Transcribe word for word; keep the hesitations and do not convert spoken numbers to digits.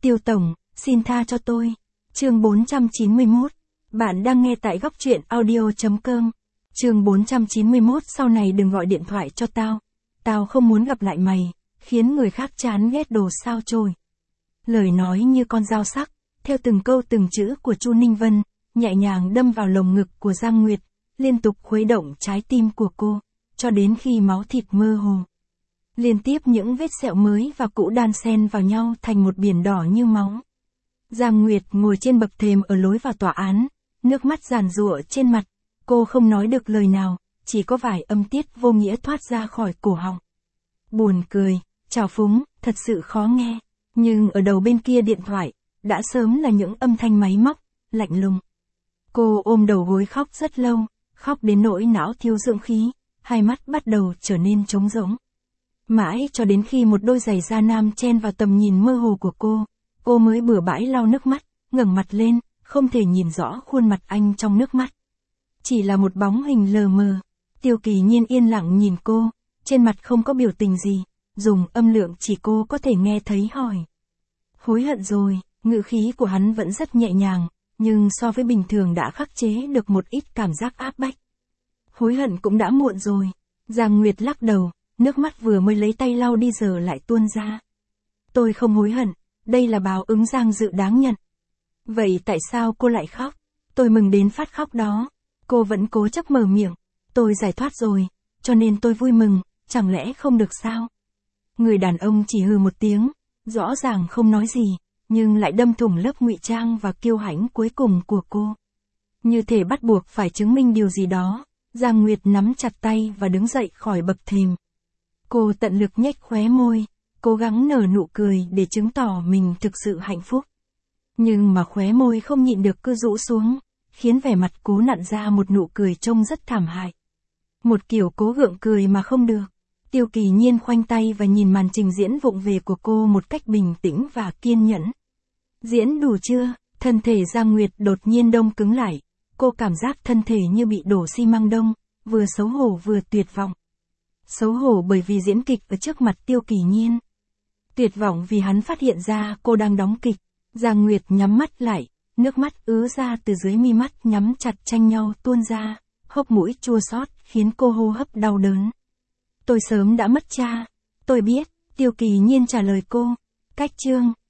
Tiêu Tổng, xin tha cho tôi. Chương bốn trăm chín mươi mốt. Bạn đang nghe tại góc truyện audio.com. Chương bốn trăm chín mươi mốt. Sau này đừng gọi điện thoại cho tao. Tao không muốn gặp lại mày, khiến người khác chán ghét đồ sao chổi. Lời nói như con dao sắc, theo từng câu từng chữ của Chu Ninh Vân, nhẹ nhàng đâm vào lồng ngực của Giang Nguyệt, liên tục khuấy động trái tim của cô, cho đến khi máu thịt mơ hồ. Liên tiếp những vết sẹo mới và cũ đan xen vào nhau thành một biển đỏ như máu. Giang Nguyệt ngồi trên bậc thềm ở lối vào tòa án, nước mắt giàn giụa trên mặt, cô không nói được lời nào, chỉ có vài âm tiết vô nghĩa thoát ra khỏi cổ họng. Buồn cười, trào phúng, thật sự khó nghe, nhưng ở đầu bên kia điện thoại, đã sớm là những âm thanh máy móc, lạnh lùng. Cô ôm đầu gối khóc rất lâu, khóc đến nỗi não thiếu dưỡng khí, hai mắt bắt đầu trở nên trống rỗng. Mãi cho đến khi một đôi giày da nam chen vào tầm nhìn mơ hồ của cô, cô mới bừa bãi lau nước mắt, ngẩng mặt lên, không thể nhìn rõ khuôn mặt anh trong nước mắt. Chỉ là một bóng hình lờ mờ. Tiêu Kỳ Nhiên yên lặng nhìn cô, trên mặt không có biểu tình gì, dùng âm lượng chỉ cô có thể nghe thấy hỏi. Hối hận rồi, ngữ khí của hắn vẫn rất nhẹ nhàng, nhưng so với bình thường đã khắc chế được một ít cảm giác áp bách. Hối hận cũng đã muộn rồi. Giang Nguyệt lắc đầu, nước mắt vừa mới lấy tay lau đi giờ lại tuôn ra. Tôi không hối hận, đây là báo ứng Giang Dự đáng nhận. Vậy tại sao cô lại khóc? Tôi mừng đến phát khóc đó. Cô vẫn cố chấp mở miệng. Tôi giải thoát rồi, cho nên tôi vui mừng, chẳng lẽ không được sao? Người đàn ông chỉ hừ một tiếng, rõ ràng không nói gì, nhưng lại đâm thủng lớp ngụy trang và kiêu hãnh cuối cùng của cô. Như thể bắt buộc phải chứng minh điều gì đó, Giang Nguyệt nắm chặt tay và đứng dậy khỏi bậc thềm. Cô tận lực nhếch khóe môi, cố gắng nở nụ cười để chứng tỏ mình thực sự hạnh phúc. Nhưng mà khóe môi không nhịn được cứ rũ xuống, khiến vẻ mặt cố nặn ra một nụ cười trông rất thảm hại. Một kiểu cố gượng cười mà không được. Tiêu Kỳ Nhiên khoanh tay và nhìn màn trình diễn vụng về của cô một cách bình tĩnh và kiên nhẫn. Diễn đủ chưa? Thân thể Giang Nguyệt đột nhiên đông cứng lại. Cô cảm giác thân thể như bị đổ xi măng đông, vừa xấu hổ vừa tuyệt vọng. Xấu hổ bởi vì diễn kịch ở trước mặt Tiêu Kỳ Nhiên. Tuyệt vọng vì hắn phát hiện ra cô đang đóng kịch. Giang Nguyệt nhắm mắt lại, nước mắt ứa ra từ dưới mi mắt nhắm chặt tranh nhau tuôn ra, hốc mũi chua xót khiến cô hô hấp đau đớn. Tôi sớm đã mất cha. Tôi biết, Tiêu Kỳ Nhiên trả lời cô. Cách chương.